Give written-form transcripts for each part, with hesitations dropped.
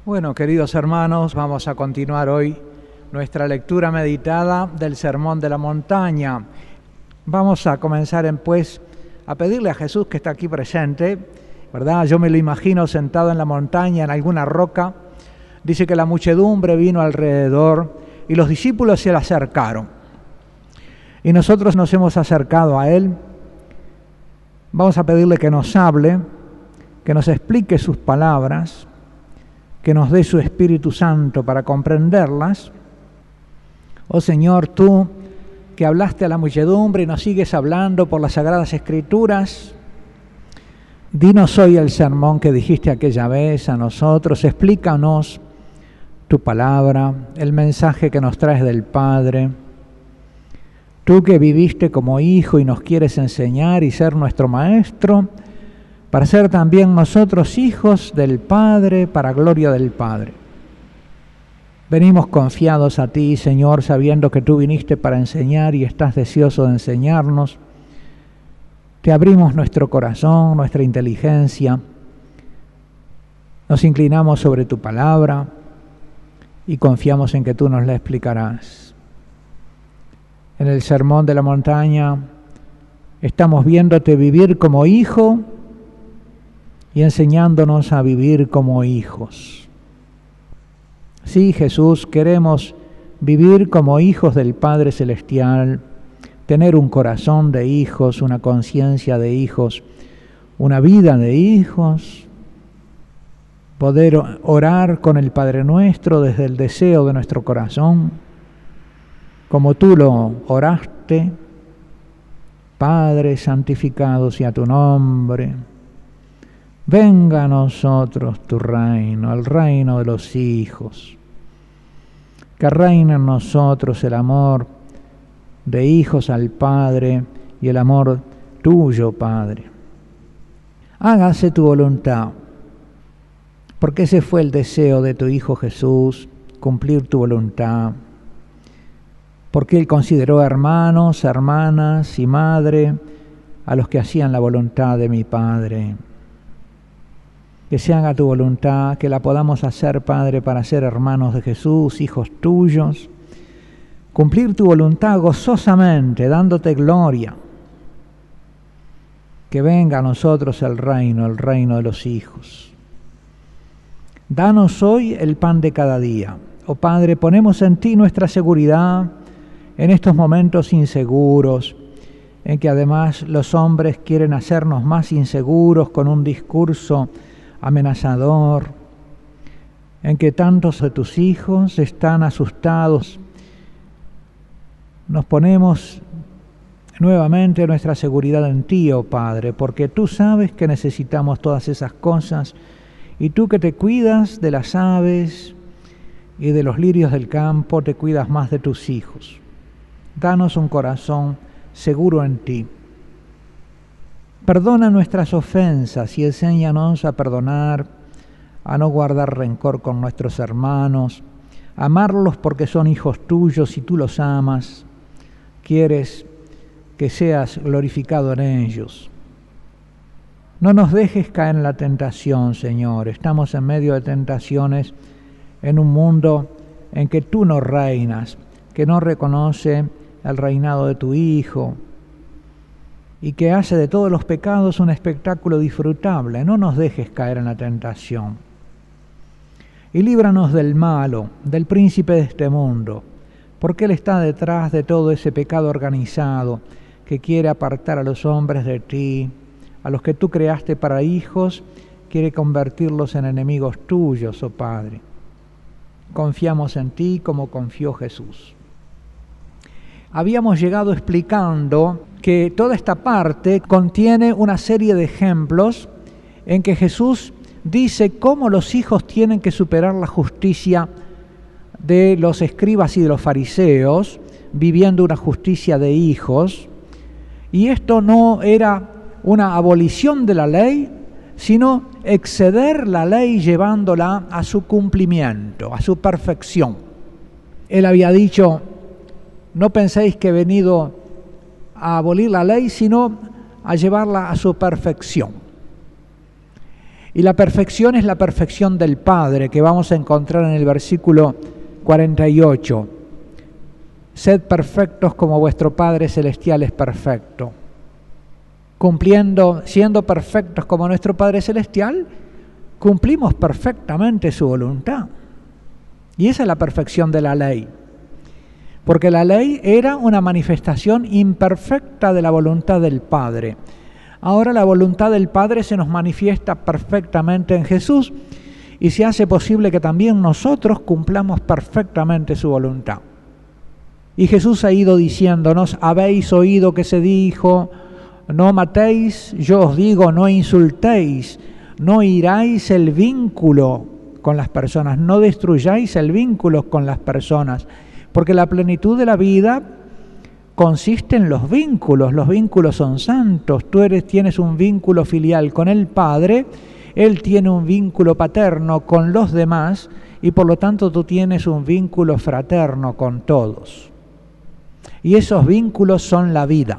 Bueno, queridos hermanos, vamos a continuar hoy nuestra lectura meditada del Sermón de la Montaña. Vamos a comenzar pues a pedirle a Jesús que está aquí presente, ¿verdad? Yo me lo imagino sentado en la montaña, en alguna roca. Dice que la muchedumbre vino alrededor y los discípulos se le acercaron. Y nosotros nos hemos acercado a Él. Vamos a pedirle que nos hable, que nos explique sus palabras, que nos dé su Espíritu Santo para comprenderlas. Oh Señor, tú que hablaste a la muchedumbre y nos sigues hablando por las Sagradas Escrituras, dinos hoy el sermón que dijiste aquella vez a nosotros, explícanos tu palabra, el mensaje que nos traes del Padre. Tú que viviste como hijo y nos quieres enseñar y ser nuestro maestro, para ser también nosotros hijos del Padre, para gloria del Padre. Venimos confiados a ti, Señor, sabiendo que tú viniste para enseñar y estás deseoso de enseñarnos. Te abrimos nuestro corazón, nuestra inteligencia. Nos inclinamos sobre tu palabra y confiamos en que tú nos la explicarás. En el Sermón de la Montaña estamos viéndote vivir como hijo y enseñándonos a vivir como hijos. Sí, Jesús, queremos vivir como hijos del Padre Celestial, tener un corazón de hijos, una conciencia de hijos, una vida de hijos, poder orar con el Padre Nuestro desde el deseo de nuestro corazón, como tú lo oraste. Padre, santificado sea tu nombre. Venga a nosotros tu reino, el reino de los hijos. Que reine en nosotros el amor de hijos al Padre y el amor tuyo, Padre. Hágase tu voluntad, porque ese fue el deseo de tu Hijo Jesús, cumplir tu voluntad. Porque Él consideró hermanos, hermanas y madre a los que hacían la voluntad de mi Padre. Que se haga tu voluntad, que la podamos hacer, Padre, para ser hermanos de Jesús, hijos tuyos. Cumplir tu voluntad gozosamente, dándote gloria. Que venga a nosotros el reino de los hijos. Danos hoy el pan de cada día. Oh Padre, ponemos en ti nuestra seguridad en estos momentos inseguros, en que además los hombres quieren hacernos más inseguros con un discurso amenazador, en que tantos de tus hijos están asustados. Nos ponemos nuevamente nuestra seguridad en ti, oh Padre, porque tú sabes que necesitamos todas esas cosas, y tú que te cuidas de las aves y de los lirios del campo, te cuidas más de tus hijos. Danos un corazón seguro en ti. Perdona nuestras ofensas y enséñanos a perdonar, a no guardar rencor con nuestros hermanos, a amarlos porque son hijos tuyos y tú los amas. Quieres que seas glorificado en ellos. No nos dejes caer en la tentación, Señor. Estamos en medio de tentaciones en un mundo en que tú no reinas, que no reconoce el reinado de tu Hijo, y que hace de todos los pecados un espectáculo disfrutable. No nos dejes caer en la tentación. Y líbranos del malo, del príncipe de este mundo, porque él está detrás de todo ese pecado organizado que quiere apartar a los hombres de ti, a los que tú creaste para hijos, quiere convertirlos en enemigos tuyos, oh Padre. Confiamos en ti como confió Jesús. Habíamos llegado explicando que toda esta parte contiene una serie de ejemplos en que Jesús dice cómo los hijos tienen que superar la justicia de los escribas y de los fariseos, viviendo una justicia de hijos. Y esto no era una abolición de la ley, sino exceder la ley llevándola a su cumplimiento, a su perfección. Él había dicho: no penséis que he venido a abolir la ley, sino a llevarla a su perfección. Y la perfección es la perfección del Padre, que vamos a encontrar en el versículo 48. Sed perfectos como vuestro Padre Celestial es perfecto. Siendo perfectos como nuestro Padre Celestial, cumplimos perfectamente su voluntad. Y esa es la perfección de la ley. Porque la ley era una manifestación imperfecta de la voluntad del Padre. Ahora la voluntad del Padre se nos manifiesta perfectamente en Jesús y se hace posible que también nosotros cumplamos perfectamente su voluntad. Y Jesús ha ido diciéndonos: habéis oído que se dijo, no matéis, yo os digo, no insultéis, no hiráis el vínculo con las personas, no destruyáis el vínculo con las personas, porque la plenitud de la vida consiste en los vínculos son santos. Tú tienes un vínculo filial con el Padre, Él tiene un vínculo paterno con los demás y por lo tanto tú tienes un vínculo fraterno con todos. Y esos vínculos son la vida.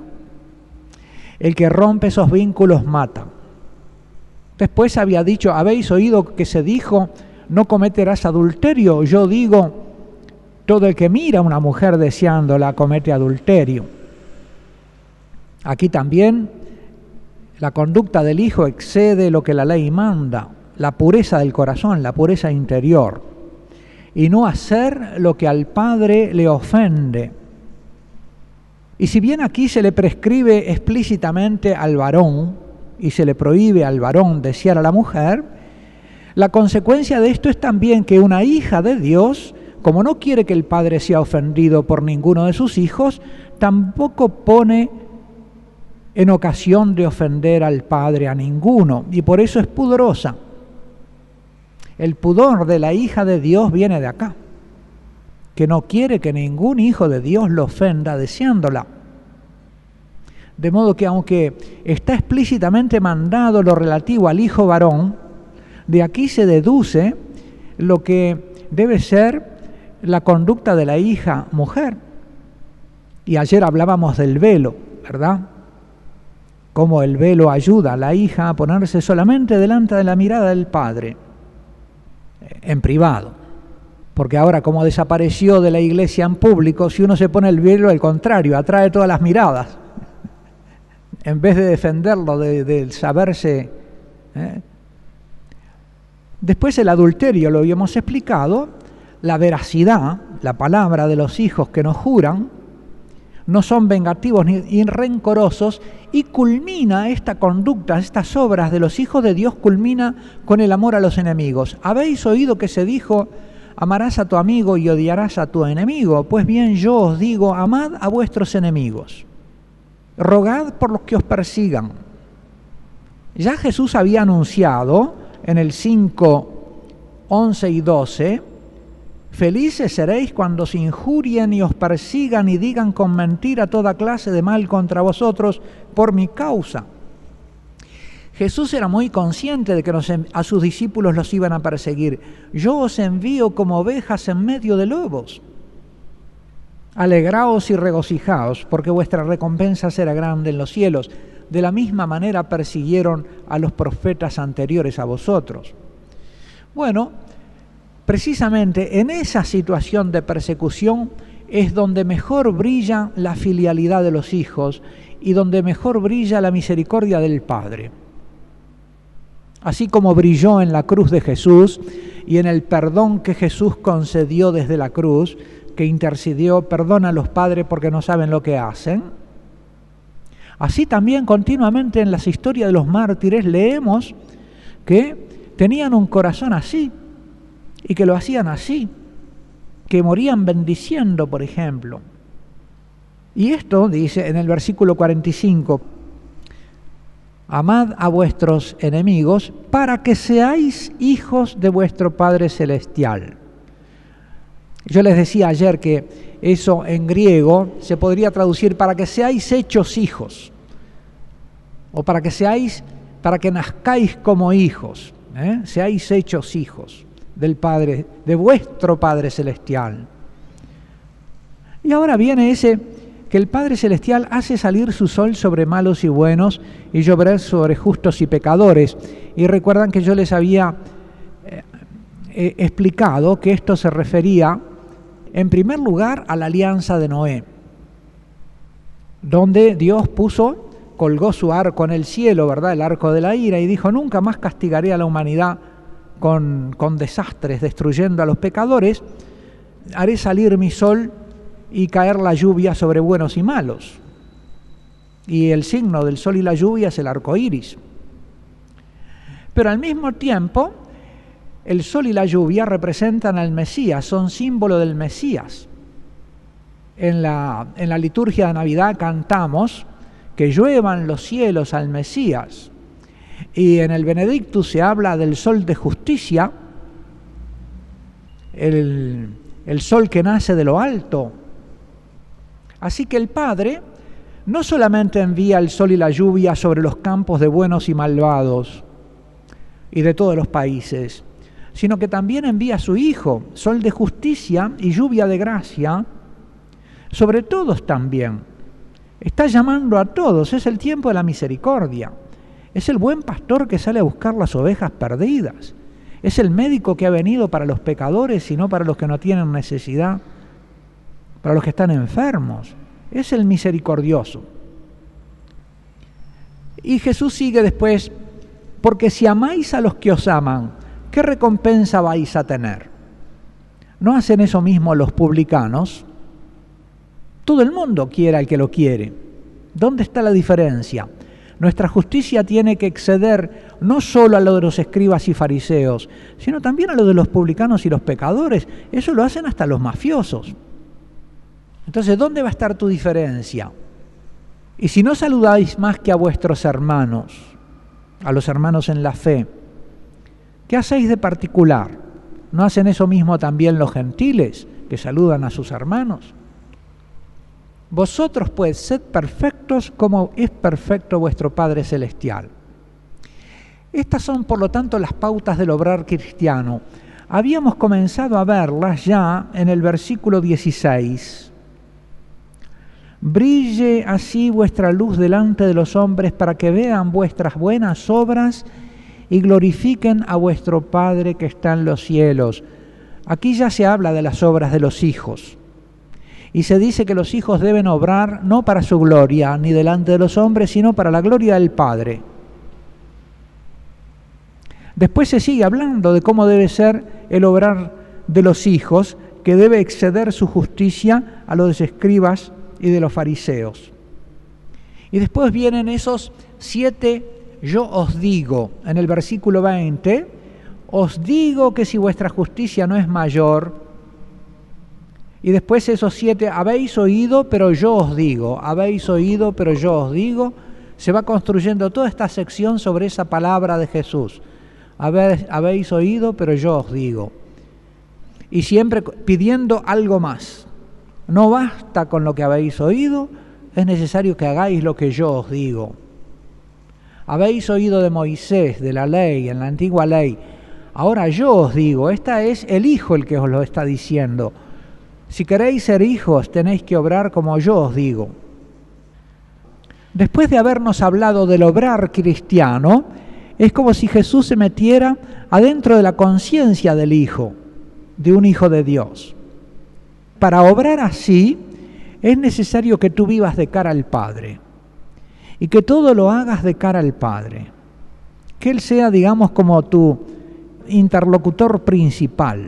El que rompe esos vínculos mata. Después había dicho, habéis oído que se dijo, no cometerás adulterio. Yo digo, todo el que mira a una mujer deseándola comete adulterio. Aquí también la conducta del hijo excede lo que la ley manda, la pureza del corazón, la pureza interior, y no hacer lo que al Padre le ofende. Y si bien aquí se le prescribe explícitamente al varón y se le prohíbe al varón desear a la mujer, la consecuencia de esto es también que una hija de Dios, como no quiere que el padre sea ofendido por ninguno de sus hijos, tampoco pone en ocasión de ofender al padre a ninguno, y por eso es pudorosa. El pudor de la hija de Dios viene de acá, que no quiere que ningún hijo de Dios lo ofenda deseándola. De modo que aunque está explícitamente mandado lo relativo al hijo varón, de aquí se deduce lo que debe ser la conducta de la hija mujer. Y ayer hablábamos del velo, ¿verdad? Cómo el velo ayuda a la hija a ponerse solamente delante de la mirada del padre, en privado. Porque ahora, como desapareció de la iglesia en público, si uno se pone el velo, al contrario, atrae todas las miradas. En vez de defenderlo, de saberse... Después el adulterio, lo habíamos explicado, la veracidad, la palabra de los hijos que nos juran, no son vengativos ni rencorosos, y culmina esta conducta, estas obras de los hijos de Dios, culmina con el amor a los enemigos. Habéis oído que se dijo, amarás a tu amigo y odiarás a tu enemigo. Pues bien, yo os digo, amad a vuestros enemigos, rogad por los que os persigan. Ya Jesús había anunciado en el 5, 11 y 12, felices seréis cuando os injurien y os persigan y digan con mentira toda clase de mal contra vosotros por mi causa. Jesús era muy consciente de que a sus discípulos los iban a perseguir. Yo os envío como ovejas en medio de lobos. Alegraos y regocijaos, porque vuestra recompensa será grande en los cielos. De la misma manera persiguieron a los profetas anteriores a vosotros. Bueno, precisamente en esa situación de persecución es donde mejor brilla la filialidad de los hijos y donde mejor brilla la misericordia del Padre. Así como brilló en la cruz de Jesús y en el perdón que Jesús concedió desde la cruz, que intercedió, perdona a los padres porque no saben lo que hacen. Así también continuamente en las historias de los mártires leemos que tenían un corazón así y que lo hacían así, que morían bendiciendo, por ejemplo. Y esto dice en el versículo 45, amad a vuestros enemigos para que seáis hijos de vuestro Padre Celestial. Yo les decía ayer que eso en griego se podría traducir para que seáis hechos hijos, o para que nazcáis como hijos, seáis hechos hijos del Padre, de vuestro Padre Celestial. Y ahora viene ese que el Padre Celestial hace salir su sol sobre malos y buenos y llover sobre justos y pecadores. Y recuerdan que yo les había explicado que esto se refería, en primer lugar, a la alianza de Noé, donde Dios colgó su arco en el cielo, ¿verdad?, el arco de la ira, y dijo: nunca más castigaré a la humanidad con desastres, destruyendo a los pecadores, haré salir mi sol y caer la lluvia sobre buenos y malos. Y el signo del sol y la lluvia es el arco iris. Pero al mismo tiempo, el sol y la lluvia representan al Mesías, son símbolo del Mesías. En la liturgia de Navidad cantamos que lluevan los cielos al Mesías. Y en el Benedictus se habla del sol de justicia, el sol que nace de lo alto. Así que el Padre no solamente envía el sol y la lluvia sobre los campos de buenos y malvados y de todos los países, sino que también envía a su Hijo, sol de justicia y lluvia de gracia, sobre todos también. Está llamando a todos, es el tiempo de la misericordia. Es el buen pastor que sale a buscar las ovejas perdidas. Es el médico que ha venido para los pecadores y no para los que no tienen necesidad, para los que están enfermos. Es el misericordioso. Y Jesús sigue después: porque si amáis a los que os aman, ¿qué recompensa vais a tener? ¿No hacen eso mismo los publicanos? Todo el mundo quiere al que lo quiere. ¿Dónde está la diferencia? Nuestra justicia tiene que exceder no solo a lo de los escribas y fariseos, sino también a lo de los publicanos y los pecadores. Eso lo hacen hasta los mafiosos. Entonces, ¿dónde va a estar tu diferencia? Y si no saludáis más que a vuestros hermanos, a los hermanos en la fe, ¿qué hacéis de particular? ¿No hacen eso mismo también los gentiles, que saludan a sus hermanos? Vosotros pues sed perfectos como es perfecto vuestro Padre Celestial. Estas son, por lo tanto, las pautas del obrar cristiano. Habíamos comenzado a verlas ya en el versículo 16. Brille así vuestra luz delante de los hombres para que vean vuestras buenas obras y glorifiquen a vuestro Padre que está en los cielos. Aquí ya se habla de las obras de los hijos. Y se dice que los hijos deben obrar no para su gloria, ni delante de los hombres, sino para la gloria del Padre. Después se sigue hablando de cómo debe ser el obrar de los hijos, que debe exceder su justicia a los escribas y de los fariseos. Y después vienen esos 7 yo os digo. En el versículo 20, os digo que si vuestra justicia no es mayor. Y después esos 7, habéis oído, pero yo os digo, habéis oído, pero yo os digo. Se va construyendo toda esta sección sobre esa palabra de Jesús. Habéis oído, pero yo os digo. Y siempre pidiendo algo más. No basta con lo que habéis oído, es necesario que hagáis lo que yo os digo. Habéis oído de Moisés, de la ley, en la antigua ley. Ahora yo os digo, esta es el Hijo el que os lo está diciendo. Si queréis ser hijos, tenéis que obrar como yo os digo. Después de habernos hablado del obrar cristiano, es como si Jesús se metiera adentro de la conciencia del Hijo, de un Hijo de Dios. Para obrar así, es necesario que tú vivas de cara al Padre y que todo lo hagas de cara al Padre. Que Él sea, digamos, como tu interlocutor principal.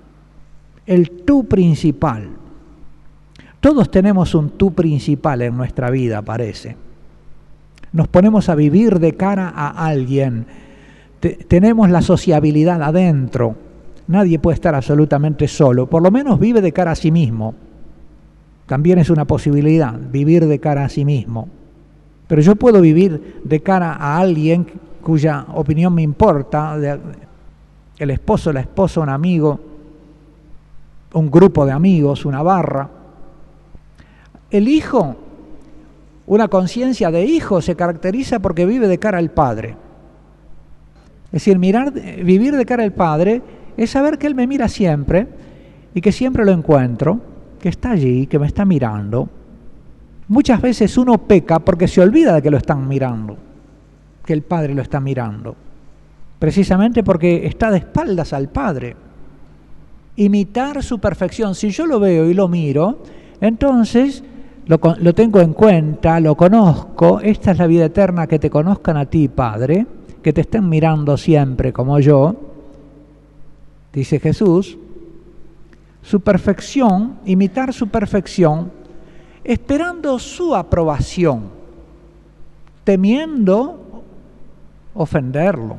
El tú principal. Todos tenemos un tú principal en nuestra vida, parece. Nos ponemos a vivir de cara a alguien. Tenemos la sociabilidad adentro. Nadie puede estar absolutamente solo. Por lo menos vive de cara a sí mismo. También es una posibilidad, vivir de cara a sí mismo. Pero yo puedo vivir de cara a alguien cuya opinión me importa, el esposo, la esposa, un amigo, un grupo de amigos, una barra. El hijo, una conciencia de hijo, se caracteriza porque vive de cara al Padre. Es decir, vivir de cara al Padre es saber que Él me mira siempre y que siempre lo encuentro, que está allí, que me está mirando. Muchas veces uno peca porque se olvida de que lo están mirando, que el Padre lo está mirando, precisamente porque está de espaldas al Padre. Imitar su perfección, si yo lo veo y lo miro, entonces lo tengo en cuenta, lo conozco. Esta es la vida eterna, que te conozcan a ti, Padre, que te estén mirando siempre como yo, dice Jesús. Su perfección, imitar su perfección, esperando su aprobación, temiendo ofenderlo,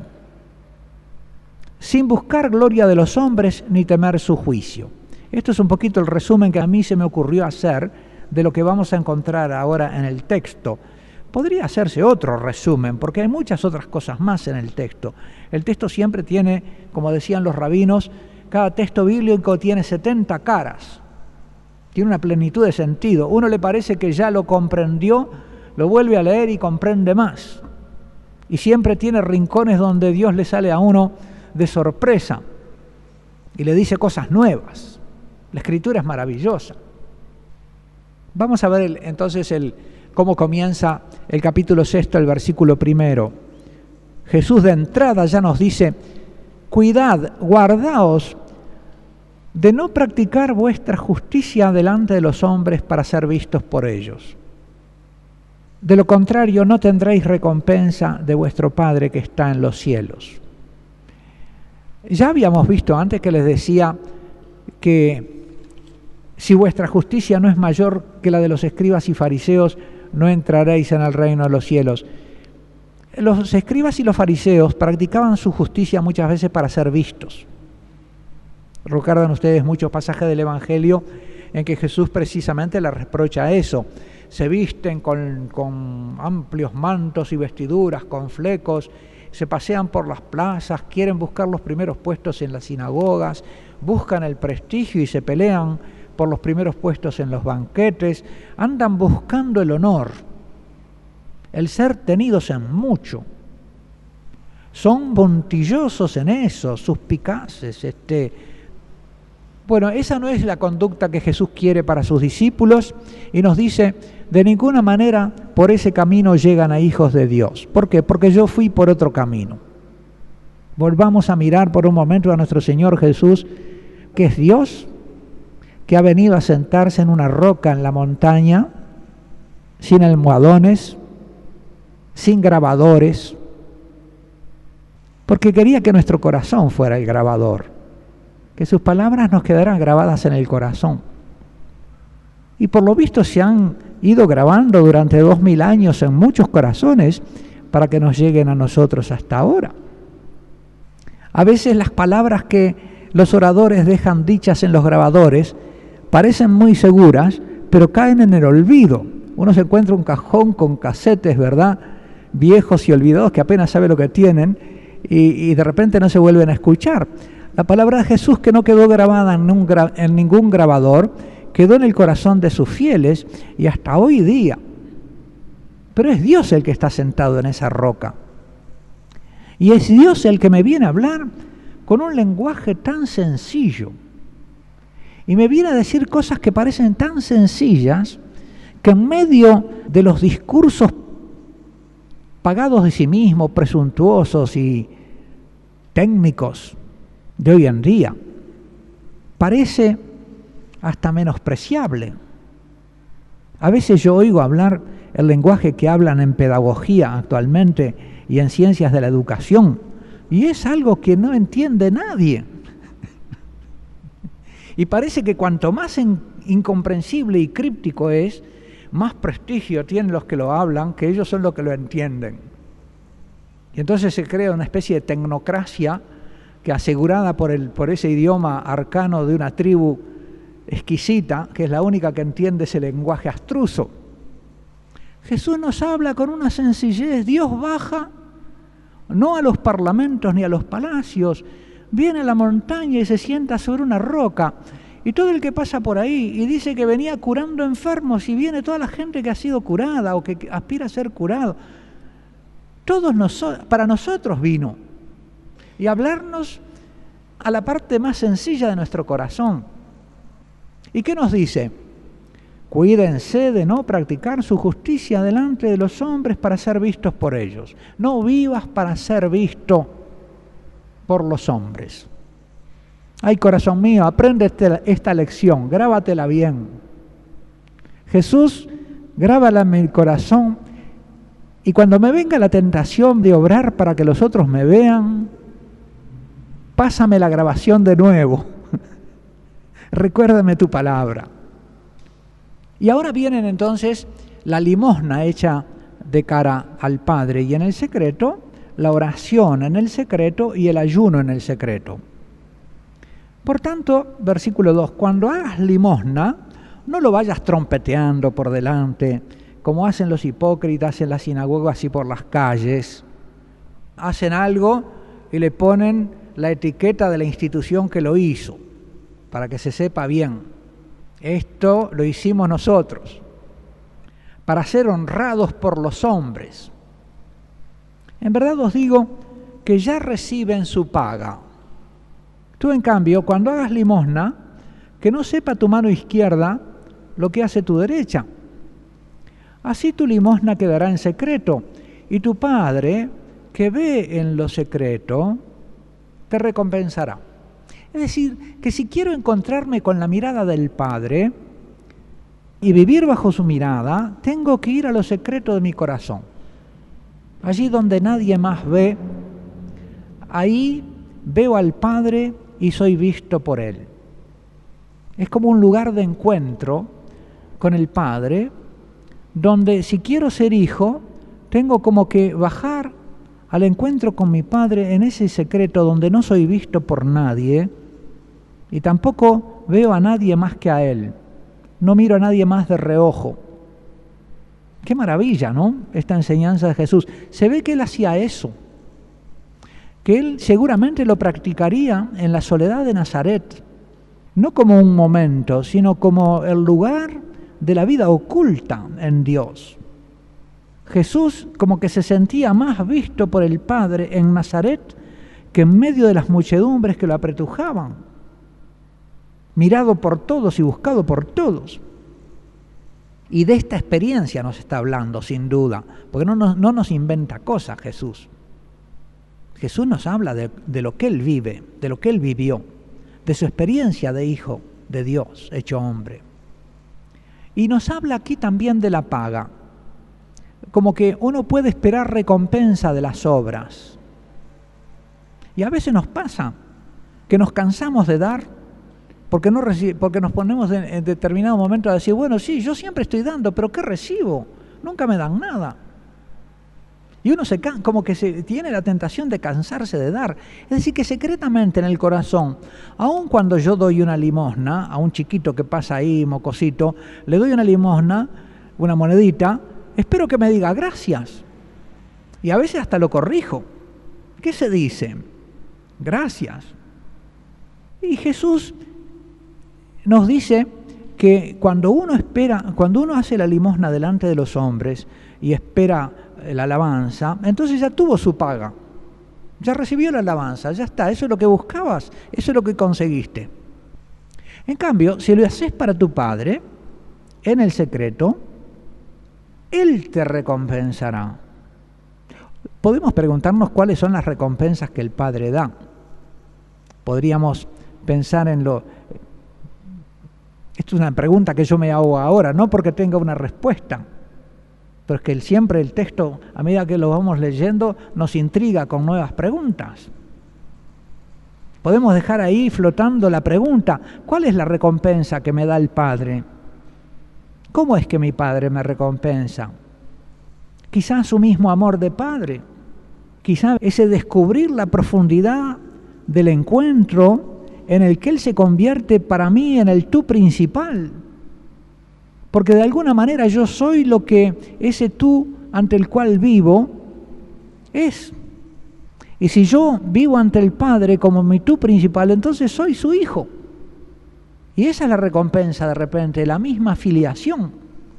sin buscar gloria de los hombres ni temer su juicio. Esto es un poquito el resumen que a mí se me ocurrió hacer de lo que vamos a encontrar ahora en el texto. Podría hacerse otro resumen, porque hay muchas otras cosas más en el texto. El texto siempre tiene, como decían los rabinos, cada texto bíblico tiene 70 caras. Tiene una plenitud de sentido. Uno le parece que ya lo comprendió, lo vuelve a leer y comprende más. Y siempre tiene rincones donde Dios le sale a uno de sorpresa y le dice cosas nuevas. La Escritura es maravillosa. Vamos a ver entonces cómo comienza el capítulo 6, el versículo 1. Jesús de entrada ya nos dice: cuidad, guardaos de no practicar vuestra justicia delante de los hombres para ser vistos por ellos. De lo contrario, no tendréis recompensa de vuestro Padre que está en los cielos. Ya habíamos visto antes que les decía que si vuestra justicia no es mayor que la de los escribas y fariseos, no entraréis en el reino de los cielos. Los escribas y los fariseos practicaban su justicia muchas veces para ser vistos. Recuerdan ustedes muchos pasajes del Evangelio en que Jesús precisamente le reprocha eso. Se visten con amplios mantos y vestiduras, con flecos, se pasean por las plazas, quieren buscar los primeros puestos en las sinagogas, buscan el prestigio y se pelean por los primeros puestos en los banquetes, andan buscando el honor, el ser tenidos en mucho. Son puntillosos en eso, suspicaces. Bueno, esa no es la conducta que Jesús quiere para sus discípulos y nos dice: de ninguna manera por ese camino llegan a hijos de Dios. ¿Por qué? Porque yo fui por otro camino. Volvamos a mirar por un momento a nuestro Señor Jesús, que es Dios, que ha venido a sentarse en una roca en la montaña, sin almohadones, sin grabadores, porque quería que nuestro corazón fuera el grabador, que sus palabras nos quedaran grabadas en el corazón. Y por lo visto se han ido grabando durante 2000 años en muchos corazones para que nos lleguen a nosotros hasta ahora. A veces las palabras que los oradores dejan dichas en los grabadores parecen muy seguras, pero caen en el olvido. Uno se encuentra un cajón con casetes, ¿verdad?, viejos y olvidados que apenas sabe lo que tienen y de repente no se vuelven a escuchar. La palabra de Jesús, que no quedó grabada en ningún grabador, quedó en el corazón de sus fieles y hasta hoy día. Pero es Dios el que está sentado en esa roca. Y es Dios el que me viene a hablar con un lenguaje tan sencillo. Y me viene a decir cosas que parecen tan sencillas que en medio de los discursos pagados de sí mismos, presuntuosos y técnicos de hoy en día, parece hasta menospreciable. A veces yo oigo hablar el lenguaje que hablan en pedagogía actualmente y en ciencias de la educación, y es algo que no entiende nadie. Y parece que cuanto más incomprensible y críptico es, más prestigio tienen los que lo hablan, que ellos son los que lo entienden. Y entonces se crea una especie de tecnocracia que, asegurada por ese idioma arcano de una tribu exquisita, que es la única que entiende ese lenguaje abstruso. Jesús nos habla con una sencillez. Dios baja no a los parlamentos ni a los palacios, viene a la montaña y se sienta sobre una roca, y todo el que pasa por ahí, y dice que venía curando enfermos, y viene toda la gente que ha sido curada o que aspira a ser curado. Para nosotros vino, y hablarnos a la parte más sencilla de nuestro corazón. ¿Y qué nos dice? Cuídense de no practicar su justicia delante de los hombres para ser vistos por ellos. No vivas para ser visto por los hombres. Ay, corazón mío, aprende esta lección, grábatela bien. Jesús, grábala en mi corazón, y cuando me venga la tentación de obrar para que los otros me vean, pásame la grabación de nuevo. Recuérdame tu palabra. Y ahora vienen entonces la limosna hecha de cara al Padre, y en el secreto, la oración en el secreto y el ayuno en el secreto. Por tanto, versículo 2, cuando hagas limosna, no lo vayas trompeteando por delante, como hacen los hipócritas en las sinagogas y por las calles. Hacen algo y le ponen la etiqueta de la institución que lo hizo, para que se sepa bien. Esto lo hicimos nosotros, para ser honrados por los hombres. En verdad os digo que ya reciben su paga. Tú, en cambio, cuando hagas limosna, que no sepa tu mano izquierda lo que hace tu derecha. Así tu limosna quedará en secreto, y tu Padre, que ve en lo secreto, te recompensará. Es decir, que si quiero encontrarme con la mirada del Padre y vivir bajo su mirada, tengo que ir a lo secreto de mi corazón. Allí donde nadie más ve, ahí veo al Padre y soy visto por Él. Es como un lugar de encuentro con el Padre, donde si quiero ser hijo, tengo como que bajar al encuentro con mi Padre en ese secreto donde no soy visto por nadie y tampoco veo a nadie más que a Él. No miro a nadie más de reojo. Qué maravilla, ¿no? Esta enseñanza de Jesús. Se ve que Él hacía eso, que Él seguramente lo practicaría en la soledad de Nazaret, no como un momento, sino como el lugar de la vida oculta en Dios. Jesús como que se sentía más visto por el Padre en Nazaret que en medio de las muchedumbres que lo apretujaban, mirado por todos y buscado por todos. Y de esta experiencia nos está hablando, sin duda, porque no nos inventa cosas Jesús. Jesús nos habla de lo que Él vive, de lo que Él vivió, de su experiencia de hijo de Dios, hecho hombre. Y nos habla aquí también de la paga, como que uno puede esperar recompensa de las obras. Y a veces nos pasa que nos cansamos de dar porque nos ponemos en determinado momento a decir, bueno, sí, yo siempre estoy dando, pero ¿qué recibo? Nunca me dan nada. Y uno como que tiene la tentación de cansarse de dar. Es decir, que secretamente en el corazón, aun cuando yo doy una limosna a un chiquito que pasa ahí, mocosito, le doy una limosna, una monedita, espero que me diga gracias. Y a veces hasta lo corrijo. ¿Qué se dice? Gracias. Y Jesús nos dice que cuando uno hace la limosna delante de los hombres y espera la alabanza, entonces ya tuvo su paga, ya recibió la alabanza, ya está, eso es lo que buscabas, eso es lo que conseguiste. En cambio, si lo haces para tu Padre, en el secreto, Él te recompensará. Podemos preguntarnos cuáles son las recompensas que el Padre da. Podríamos pensar en Esto es una pregunta que yo me hago ahora, no porque tenga una respuesta, pero es que siempre el texto, a medida que lo vamos leyendo, nos intriga con nuevas preguntas. Podemos dejar ahí flotando la pregunta, ¿cuál es la recompensa que me da el Padre? ¿Cómo es que mi Padre me recompensa? Quizás su mismo amor de Padre, quizás ese descubrir la profundidad del encuentro en el que Él se convierte para mí en el tú principal. Porque de alguna manera yo soy lo que ese tú ante el cual vivo es. Y si yo vivo ante el Padre como mi tú principal, entonces soy su hijo. Y esa es la recompensa de repente, la misma filiación.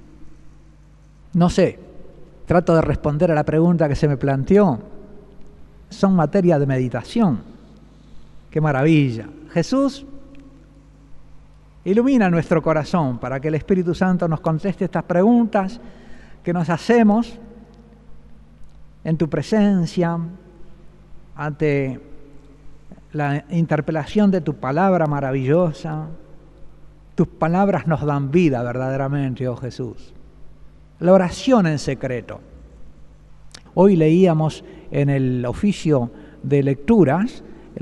No sé, trato de responder a la pregunta que se me planteó. Son materia de meditación. ¡Qué maravilla! Jesús Ilumina nuestro corazón para que el Espíritu Santo nos conteste estas preguntas que nos hacemos en tu presencia, ante la interpelación de tu palabra maravillosa. Tus palabras nos dan vida verdaderamente, oh Jesús. La oración en secreto. Hoy leíamos en el oficio de lecturas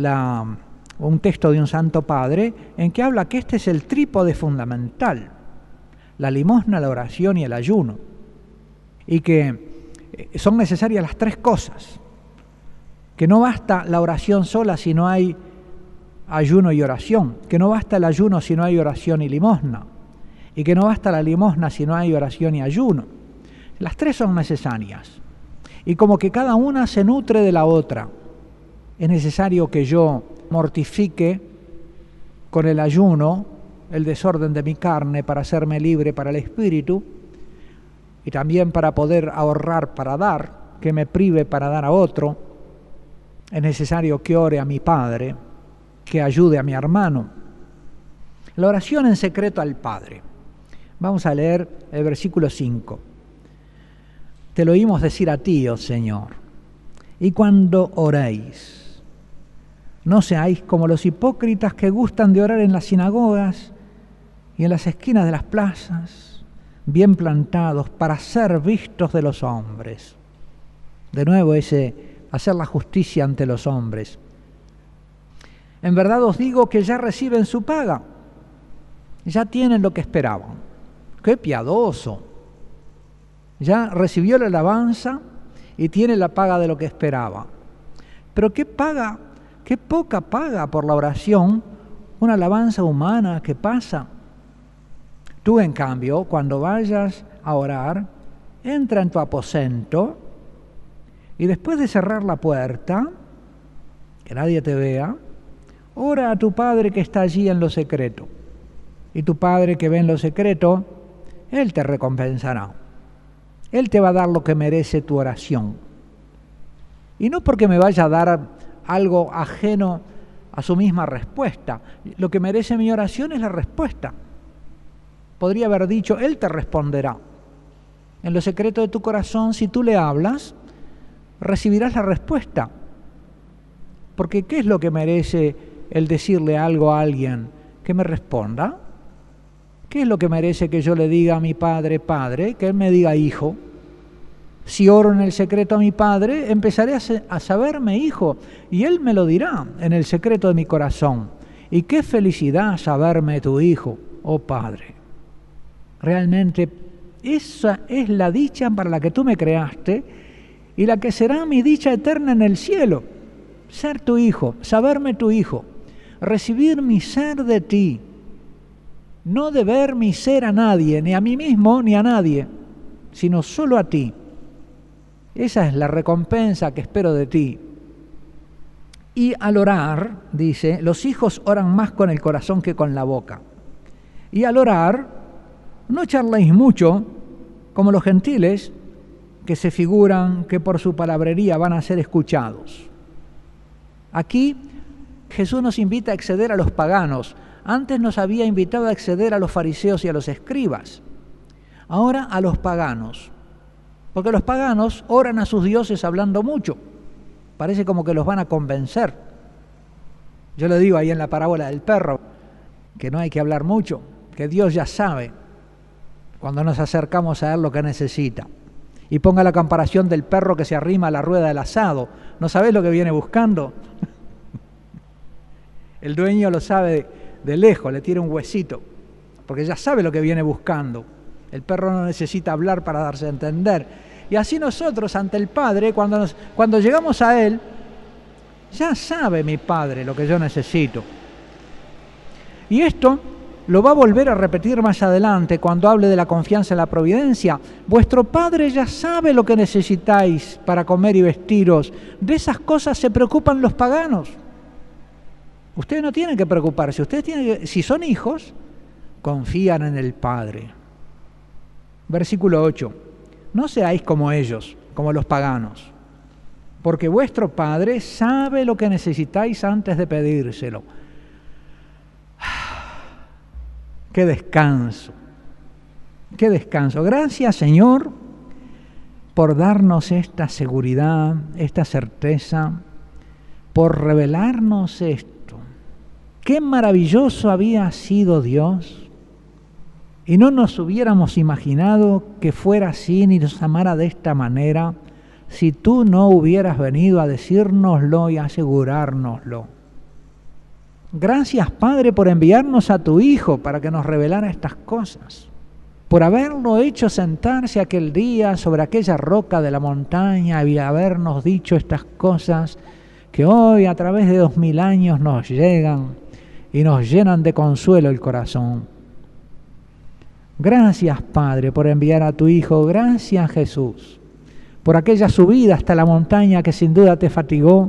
un texto de un Santo Padre en que habla que este es el trípode fundamental: la limosna, la oración y el ayuno. Y que son necesarias las tres cosas. Que no basta la oración sola si no hay ayuno y oración. Que no basta el ayuno si no hay oración y limosna. Y que no basta la limosna si no hay oración y ayuno. Las tres son necesarias. Y como que cada una se nutre de la otra. Es necesario que yo mortifique con el ayuno el desorden de mi carne para hacerme libre para el Espíritu, y también para poder ahorrar para dar, que me prive para dar a otro. Es necesario que ore a mi Padre, que ayude a mi hermano. La oración en secreto al Padre. Vamos a leer el versículo 5. Te lo oímos decir a ti, oh Señor, y cuando oréis, no seáis como los hipócritas que gustan de orar en las sinagogas y en las esquinas de las plazas, bien plantados para ser vistos de los hombres. De nuevo ese hacer la justicia ante los hombres. En verdad os digo que ya reciben su paga, ya tienen lo que esperaban. ¡Qué piadoso! Ya recibió la alabanza y tiene la paga de lo que esperaba. Pero qué paga, qué poca paga por la oración, una alabanza humana que pasa. Tú, en cambio, cuando vayas a orar, entra en tu aposento y después de cerrar la puerta, que nadie te vea, ora a tu Padre que está allí en lo secreto. Y tu Padre que ve en lo secreto, Él te recompensará. Él te va a dar lo que merece tu oración. Y no porque me vaya a dar algo ajeno a su misma respuesta. Lo que merece mi oración es la respuesta. Podría haber dicho, Él te responderá. En lo secreto de tu corazón, si tú le hablas, recibirás la respuesta. Porque ¿qué es lo que merece el decirle algo a alguien? ¿Que me responda? ¿Qué es lo que merece que yo le diga a mi Padre, Padre? Que Él me diga Hijo. Si oro en el secreto a mi Padre, empezaré a saberme Hijo, y Él me lo dirá en el secreto de mi corazón. Y qué felicidad saberme tu Hijo, oh Padre. Realmente esa es la dicha para la que tú me creaste y la que será mi dicha eterna en el cielo. Ser tu Hijo, saberme tu Hijo, recibir mi ser de ti, no deber mi ser a nadie, ni a mí mismo ni a nadie, sino solo a ti. Esa es la recompensa que espero de ti. Y al orar, dice, los hijos oran más con el corazón que con la boca. Y al orar, no charléis mucho, como los gentiles, que se figuran que por su palabrería van a ser escuchados. Aquí Jesús nos invita a acceder a los paganos. Antes nos había invitado a acceder a los fariseos y a los escribas. Ahora a los paganos. Porque los paganos oran a sus dioses hablando mucho. Parece como que los van a convencer. Yo le digo ahí en la parábola del perro, que no hay que hablar mucho, que Dios ya sabe cuando nos acercamos a Él lo que necesita. Y ponga la comparación del perro que se arrima a la rueda del asado. ¿No sabés lo que viene buscando? El dueño lo sabe de lejos, le tira un huesito, porque ya sabe lo que viene buscando. El perro no necesita hablar para darse a entender. Y así nosotros ante el Padre, cuando llegamos a Él, ya sabe mi Padre lo que yo necesito. Y esto lo va a volver a repetir más adelante cuando hable de la confianza en la providencia. Vuestro Padre ya sabe lo que necesitáis para comer y vestiros. De esas cosas se preocupan los paganos. Ustedes no tienen que preocuparse. Ustedes tienen que, si son hijos, confían en el Padre. Versículo 8. No seáis como ellos, como los paganos, porque vuestro Padre sabe lo que necesitáis antes de pedírselo. Qué descanso, qué descanso. Gracias, Señor, por darnos esta seguridad, esta certeza, por revelarnos esto. Qué maravilloso había sido Dios, y no nos hubiéramos imaginado que fuera así ni nos amara de esta manera si tú no hubieras venido a decírnoslo y a asegurárnoslo. Gracias, Padre, por enviarnos a tu Hijo para que nos revelara estas cosas, por haberlo hecho sentarse aquel día sobre aquella roca de la montaña y habernos dicho estas cosas que hoy a través de 2000 años nos llegan y nos llenan de consuelo el corazón. Gracias, Padre, por enviar a tu Hijo. Gracias, Jesús, por aquella subida hasta la montaña que sin duda te fatigó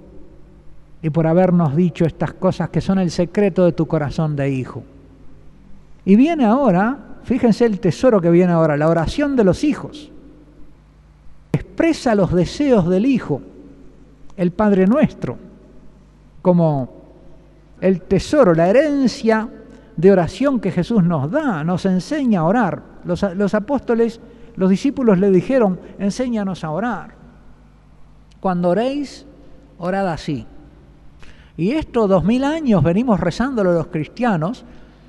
y por habernos dicho estas cosas que son el secreto de tu corazón de hijo. Y viene ahora, fíjense el tesoro que viene ahora, la oración de los hijos. Expresa los deseos del Hijo, el Padre Nuestro, como el tesoro, la herencia de oración que Jesús nos da, nos enseña a orar. Los apóstoles, los discípulos le dijeron, enséñanos a orar. Cuando oréis, orad así. Y esto 2000 años venimos rezándolo los cristianos,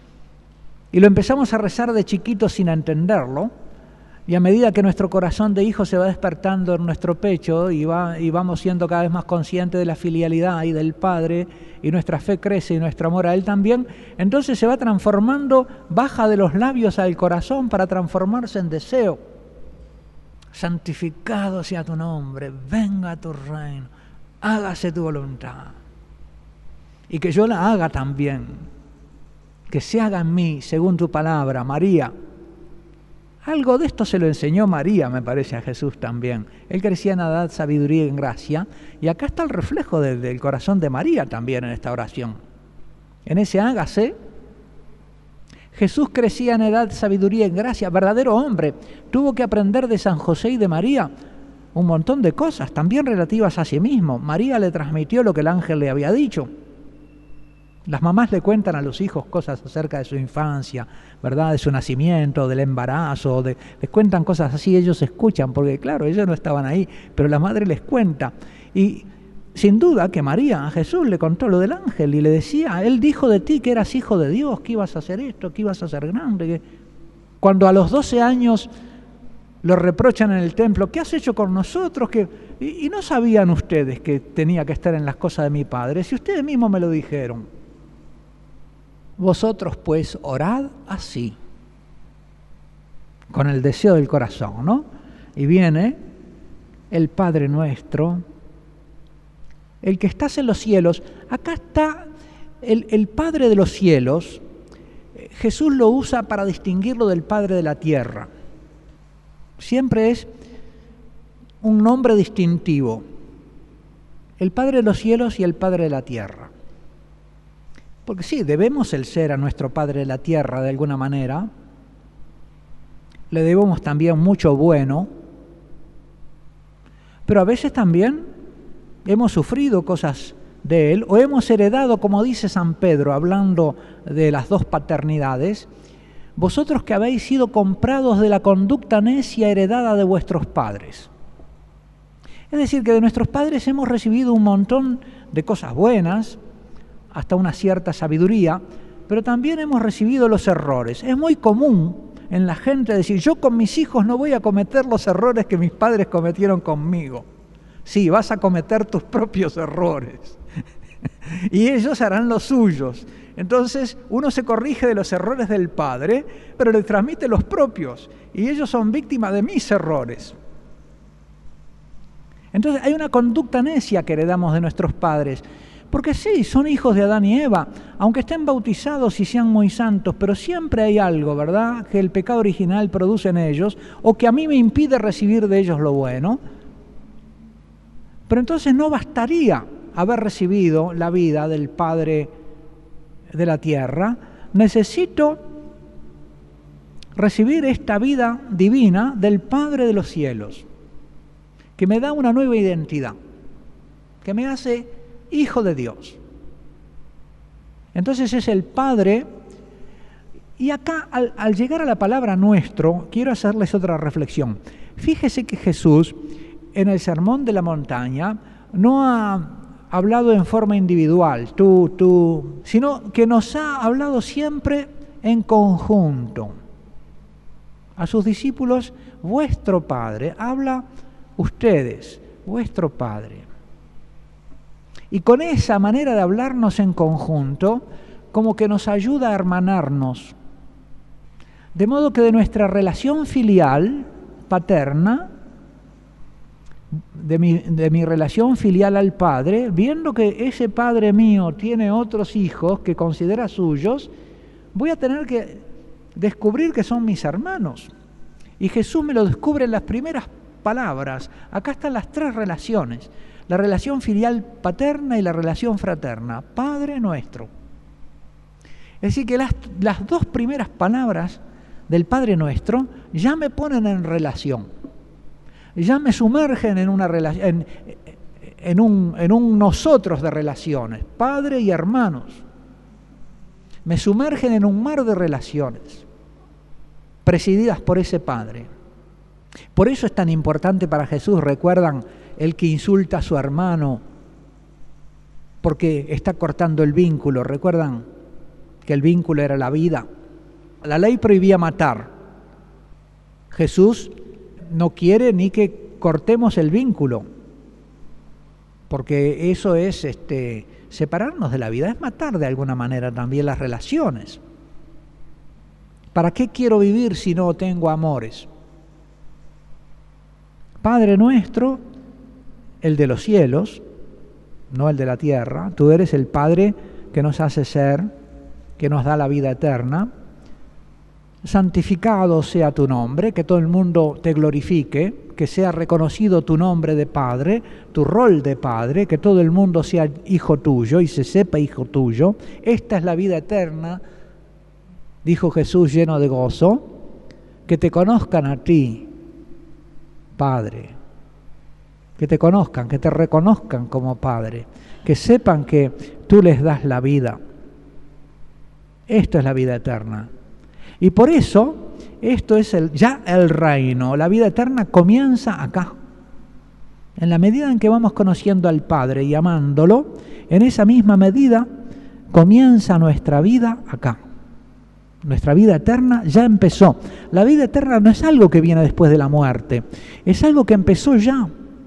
y lo empezamos a rezar de chiquitos sin entenderlo, y a medida que nuestro corazón de hijo se va despertando en nuestro pecho y vamos siendo cada vez más conscientes de la filialidad y del Padre, y nuestra fe crece y nuestro amor a Él también, entonces se va transformando, baja de los labios al corazón para transformarse en deseo. Santificado sea tu nombre, venga tu reino, hágase tu voluntad. Y que yo la haga también, que se haga en mí según tu palabra, María. Algo de esto se lo enseñó María, me parece, a Jesús también. Él crecía en edad, sabiduría y en gracia, y acá está el reflejo del corazón de María también en esta oración. En ese hágase, Jesús crecía en edad, sabiduría y en gracia, verdadero hombre. Tuvo que aprender de San José y de María un montón de cosas, también relativas a sí mismo. María le transmitió lo que el ángel le había dicho. Las mamás le cuentan a los hijos cosas acerca de su infancia, ¿verdad? De su nacimiento, del embarazo, les cuentan cosas así, ellos escuchan, porque claro, ellos no estaban ahí, pero la madre les cuenta. Y sin duda que María a Jesús le contó lo del ángel y le decía, él dijo de ti que eras hijo de Dios, que ibas a hacer esto, que ibas a ser grande. Que... Cuando a los 12 años lo reprochan en el templo, ¿qué has hecho con nosotros? Y no sabían ustedes que tenía que estar en las cosas de mi Padre, si ustedes mismos me lo dijeron. Vosotros pues orad así, con el deseo del corazón, ¿no? Y viene el Padre nuestro, el que estás en los cielos. Acá está el Padre de los cielos. Jesús lo usa para distinguirlo del Padre de la tierra. Siempre es un nombre distintivo. El Padre de los cielos y el Padre de la tierra. Porque sí, debemos el ser a nuestro Padre de la tierra de alguna manera, le debemos también mucho bueno, pero a veces también hemos sufrido cosas de Él, o hemos heredado, como dice San Pedro, hablando de las dos paternidades, vosotros que habéis sido comprados de la conducta necia heredada de vuestros padres. Es decir, que de nuestros padres hemos recibido un montón de cosas buenas, hasta una cierta sabiduría, pero también hemos recibido los errores. Es muy común en la gente decir, yo con mis hijos no voy a cometer los errores que mis padres cometieron conmigo. Sí, vas a cometer tus propios errores y ellos harán los suyos. Entonces uno se corrige de los errores del padre, pero le transmite los propios y ellos son víctimas de mis errores. Entonces hay una conducta necia que heredamos de nuestros padres. Porque sí, son hijos de Adán y Eva, aunque estén bautizados y sean muy santos, pero siempre hay algo, ¿verdad?, que el pecado original produce en ellos, o que a mí me impide recibir de ellos lo bueno. Pero entonces no bastaría haber recibido la vida del Padre de la tierra, necesito recibir esta vida divina del Padre de los cielos, que me da una nueva identidad, que me hace hijo de Dios. Entonces es el Padre, Y acá, al llegar a la palabra nuestro, quiero hacerles otra reflexión. Fíjese que Jesús, en el Sermón de la Montaña, no ha hablado en forma individual, tú, sino que nos ha hablado siempre en conjunto. A sus discípulos, vuestro Padre, habla ustedes, vuestro Padre. Y con esa manera de hablarnos en conjunto, como que nos ayuda a hermanarnos. De modo que de nuestra relación filial, paterna, de mi relación filial al Padre, viendo que ese Padre mío tiene otros hijos que considera suyos, voy a tener que descubrir que son mis hermanos. Y Jesús me lo descubre en las primeras palabras. Acá están las tres relaciones: la relación filial paterna y la relación fraterna, Padre nuestro. Es decir, que las dos primeras palabras del Padre nuestro ya me ponen en relación, ya me sumergen en una relación, en un nosotros de relaciones, Padre y hermanos. Me sumergen en un mar de relaciones presididas por ese Padre. Por eso es tan importante para Jesús, recuerdan, el que insulta a su hermano porque está cortando el vínculo. Recuerdan que el vínculo era la vida. La ley prohibía matar. Jesús no quiere ni que cortemos el vínculo, porque eso es separarnos de la vida, es matar de alguna manera también las relaciones. ¿Para qué quiero vivir si no tengo amores? Padre nuestro, el de los cielos, no el de la tierra. Tú eres el Padre que nos hace ser, que nos da la vida eterna. Santificado sea tu nombre, que todo el mundo te glorifique, que sea reconocido tu nombre de Padre, tu rol de Padre, que todo el mundo sea hijo tuyo y se sepa hijo tuyo. Esta es la vida eterna, dijo Jesús lleno de gozo, que te conozcan a ti, Padre, que te conozcan, que te reconozcan como Padre, que sepan que tú les das la vida. Esto es la vida eterna. Y por eso, esto es ya el reino. La vida eterna comienza acá. En la medida en que vamos conociendo al Padre y amándolo, en esa misma medida comienza nuestra vida acá. Nuestra vida eterna ya empezó. La vida eterna no es algo que viene después de la muerte, es algo que empezó ya.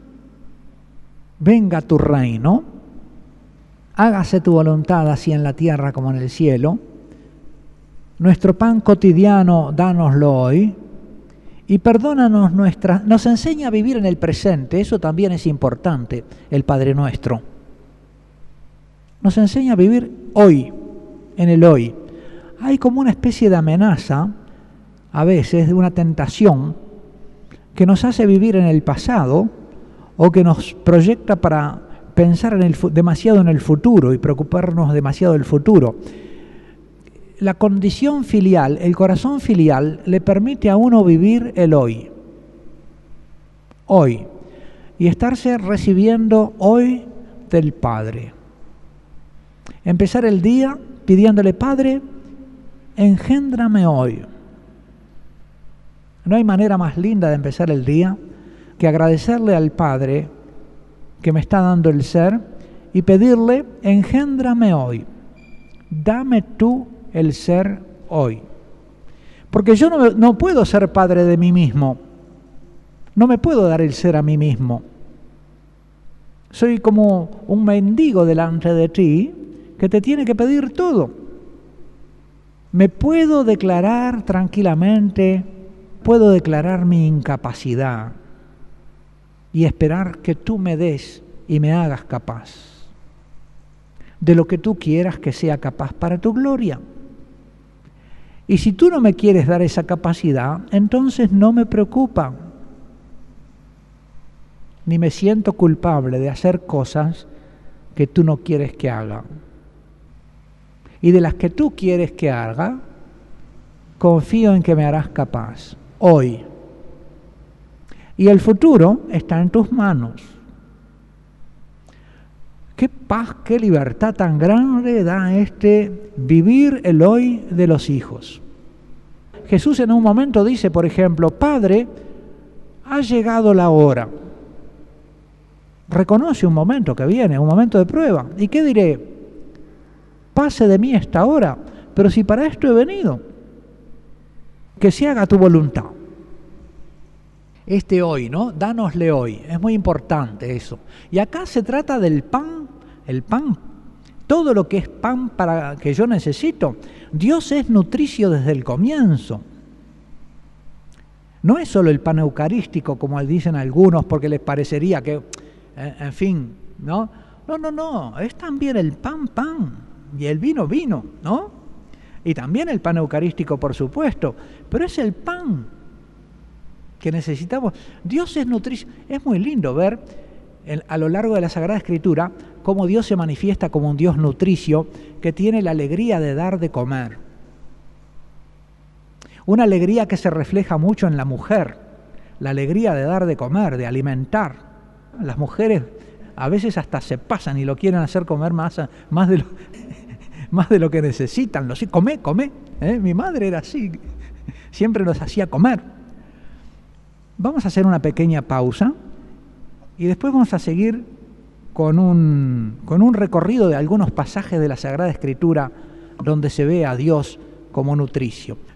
Venga tu reino, hágase tu voluntad así en la tierra como en el cielo. Nuestro pan cotidiano, dánoslo hoy, y perdónanos nos enseña a vivir en el presente. Eso también es importante, el Padre Nuestro. Nos enseña a vivir hoy, en el hoy. Hay como una especie de amenaza, a veces, de una tentación, que nos hace vivir en el pasado o que nos proyecta para pensar demasiado en el futuro y preocuparnos demasiado del futuro. La condición filial, el corazón filial, le permite a uno vivir el hoy, y estarse recibiendo hoy del Padre. Empezar el día pidiéndole: Padre, engéndrame hoy. No hay manera más linda de empezar el día que agradecerle al Padre que me está dando el ser y pedirle: engéndrame hoy, dame tú el ser hoy. Porque yo no puedo ser padre de mí mismo, no me puedo dar el ser a mí mismo. Soy como un mendigo delante de ti que te tiene que pedir todo. Me puedo declarar tranquilamente, puedo declarar mi incapacidad y esperar que tú me des y me hagas capaz de lo que tú quieras que sea capaz para tu gloria. Y si tú no me quieres dar esa capacidad, entonces no me preocupa, ni me siento culpable de hacer cosas que tú no quieres que haga. Y de las que tú quieres que haga, confío en que me harás capaz, hoy. Y el futuro está en tus manos. Qué paz, qué libertad tan grande da vivir el hoy de los hijos. Jesús en un momento dice, por ejemplo, Padre, ha llegado la hora. Reconoce un momento que viene, un momento de prueba. ¿Y qué diré? Pase de mí esta hora, pero si para esto he venido, que se haga tu voluntad. Hoy, ¿no? Dánosle hoy. Es muy importante eso. Y acá se trata del pan, el pan. Todo lo que es pan para que yo necesito. Dios es nutricio desde el comienzo. No es solo el pan eucarístico, como dicen algunos, porque les parecería que, en fin, ¿no? No. Es también el pan, y el vino, ¿no? Y también el pan eucarístico, por supuesto. Pero es el pan que necesitamos. Dios es nutricio. Es muy lindo ver a lo largo de la Sagrada Escritura cómo Dios se manifiesta como un Dios nutricio que tiene la alegría de dar de comer. Una alegría que se refleja mucho en la mujer, la alegría de dar de comer, de alimentar. Las mujeres a veces hasta se pasan y lo quieren hacer comer más de lo que necesitan. Come. Mi madre era así, siempre nos hacía comer. Vamos a hacer una pequeña pausa y después vamos a seguir con un recorrido de algunos pasajes de la Sagrada Escritura donde se ve a Dios como nutricio.